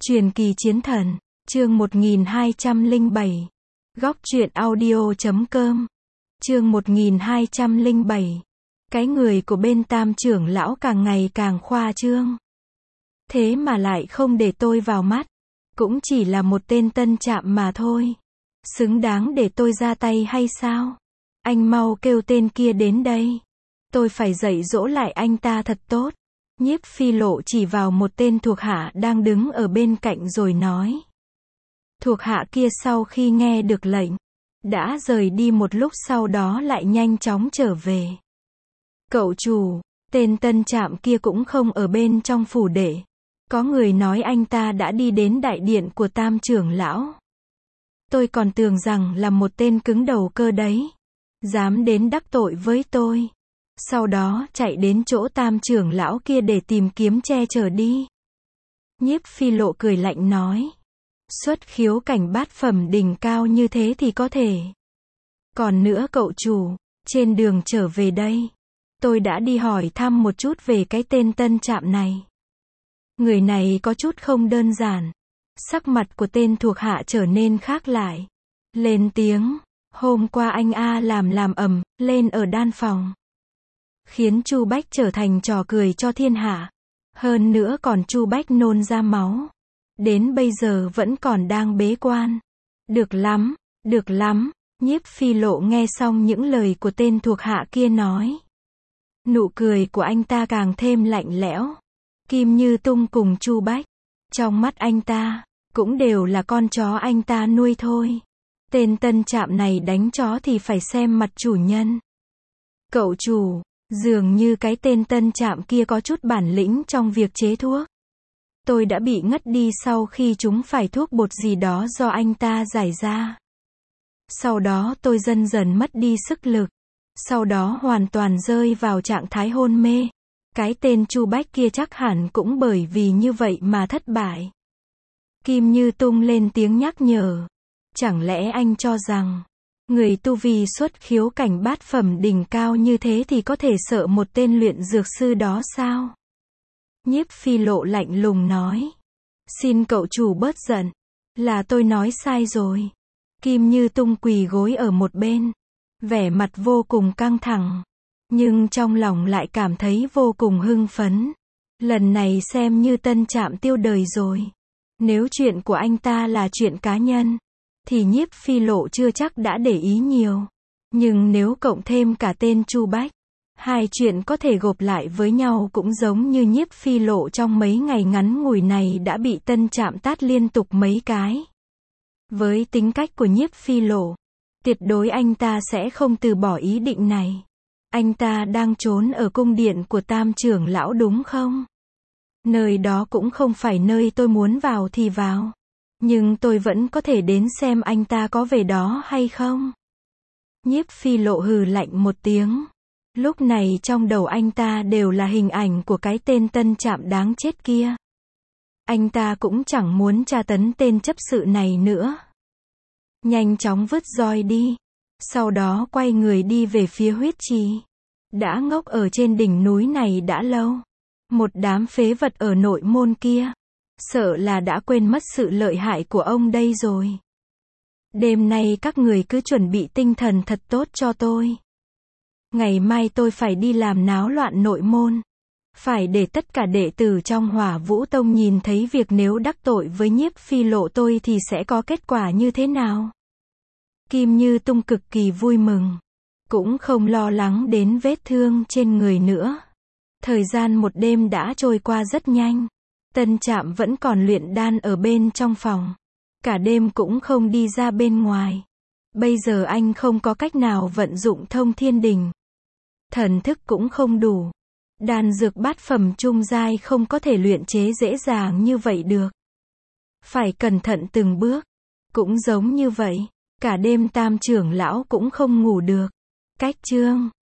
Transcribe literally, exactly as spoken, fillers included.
Truyền kỳ chiến thần, chương một nghìn hai trăm lẻ bảy. Góc truyện audio chấm com. Chương một nghìn hai trăm lẻ bảy. Cái người của bên Tam trưởng lão càng ngày càng khoa trương. Thế mà lại không để tôi vào mắt. Cũng chỉ là một tên tân trạm mà thôi. Xứng đáng để tôi ra tay hay sao? Anh mau kêu tên kia đến đây. Tôi phải dạy dỗ lại anh ta thật tốt. Nhiếp Phi Lộ chỉ vào một tên thuộc hạ đang đứng ở bên cạnh rồi nói. Thuộc hạ kia sau khi nghe được lệnh, đã rời đi một lúc, sau đó lại nhanh chóng trở về. Cậu chủ, tên tân trạm kia cũng không ở bên trong phủ đệ. Có người nói anh ta đã đi đến đại điện của Tam trưởng lão. Tôi còn tưởng rằng là một tên cứng đầu cơ đấy. Dám đến đắc tội với tôi. Sau đó chạy đến chỗ Tam trưởng lão kia để tìm kiếm che chở đi. Nhiếp Phi Lộ cười lạnh nói. Xuất khiếu cảnh bát phẩm đỉnh cao như thế thì có thể. Còn nữa cậu chủ, trên đường trở về đây, tôi đã đi hỏi thăm một chút về cái tên tân trạm này. Người này có chút không đơn giản. Sắc mặt của tên thuộc hạ trở nên khác lại. Lên tiếng, hôm qua anh A làm làm ầm lên ở đan phòng. Khiến Chu Bách trở thành trò cười cho thiên hạ. Hơn nữa còn Chu Bách nôn ra máu. Đến bây giờ vẫn còn đang bế quan. Được lắm, được lắm. Nhiếp Phi Lộ nghe xong những lời của tên thuộc hạ kia nói. Nụ cười của anh ta càng thêm lạnh lẽo. Kim Như Tung cùng Chu Bách, trong mắt anh ta, cũng đều là con chó anh ta nuôi thôi. Tên tân trạm này đánh chó thì phải xem mặt chủ nhân. Cậu chủ, dường như cái tên tân trạm kia có chút bản lĩnh trong việc chế thuốc. Tôi đã bị ngất đi sau khi chúng phải thuốc bột gì đó do anh ta giải ra. Sau đó tôi dần dần mất đi sức lực. Sau đó hoàn toàn rơi vào trạng thái hôn mê. Cái tên Chu Bách kia chắc hẳn cũng bởi vì như vậy mà thất bại. Kim Như Tung lên tiếng nhắc nhở. Chẳng lẽ anh cho rằng, người tu vi xuất khiếu cảnh bát phẩm đỉnh cao như thế thì có thể sợ một tên luyện dược sư đó sao? Nhiếp Phi Lộ lạnh lùng nói. Xin cậu chủ bớt giận. Là tôi nói sai rồi. Kim Như Tung quỳ gối ở một bên. Vẻ mặt vô cùng căng thẳng. Nhưng trong lòng lại cảm thấy vô cùng hưng phấn. Lần này xem như tân trạm tiêu đời rồi. Nếu chuyện của anh ta là chuyện cá nhân, thì Nhiếp Phi Lộ chưa chắc đã để ý nhiều. Nhưng nếu cộng thêm cả tên Chu Bách, hai chuyện có thể gộp lại với nhau cũng giống như Nhiếp Phi Lộ trong mấy ngày ngắn ngủi này đã bị tân trạm tát liên tục mấy cái. Với tính cách của Nhiếp Phi Lộ, tuyệt đối anh ta sẽ không từ bỏ ý định này. Anh ta đang trốn ở cung điện của Tam trưởng lão đúng không? Nơi đó cũng không phải nơi tôi muốn vào thì vào. Nhưng tôi vẫn có thể đến xem anh ta có về đó hay không. Nhiếp Phi Lộ hừ lạnh một tiếng. Lúc này trong đầu anh ta đều là hình ảnh của cái tên tân trạm đáng chết kia. Anh ta cũng chẳng muốn tra tấn tên chấp sự này nữa. Nhanh chóng vứt roi đi. Sau đó quay người đi về phía huyết trì. Đã ngốc ở trên đỉnh núi này đã lâu. Một đám phế vật ở nội môn kia. Sợ là đã quên mất sự lợi hại của ông đây rồi. Đêm nay các người cứ chuẩn bị tinh thần thật tốt cho tôi. Ngày mai tôi phải đi làm náo loạn nội môn. Phải để tất cả đệ tử trong Hỏa Vũ Tông nhìn thấy việc nếu đắc tội với Nhiếp Phi Lộ tôi thì sẽ có kết quả như thế nào. Kim Như Tung cực kỳ vui mừng. Cũng không lo lắng đến vết thương trên người nữa. Thời gian một đêm đã trôi qua rất nhanh. Tân trạm vẫn còn luyện đan ở bên trong phòng. Cả đêm cũng không đi ra bên ngoài. Bây giờ anh không có cách nào vận dụng thông thiên đình. Thần thức cũng không đủ. Đan dược bát phẩm trung giai không có thể luyện chế dễ dàng như vậy được. Phải cẩn thận từng bước. Cũng giống như vậy, cả đêm Tam trưởng lão cũng không ngủ được. Cách chương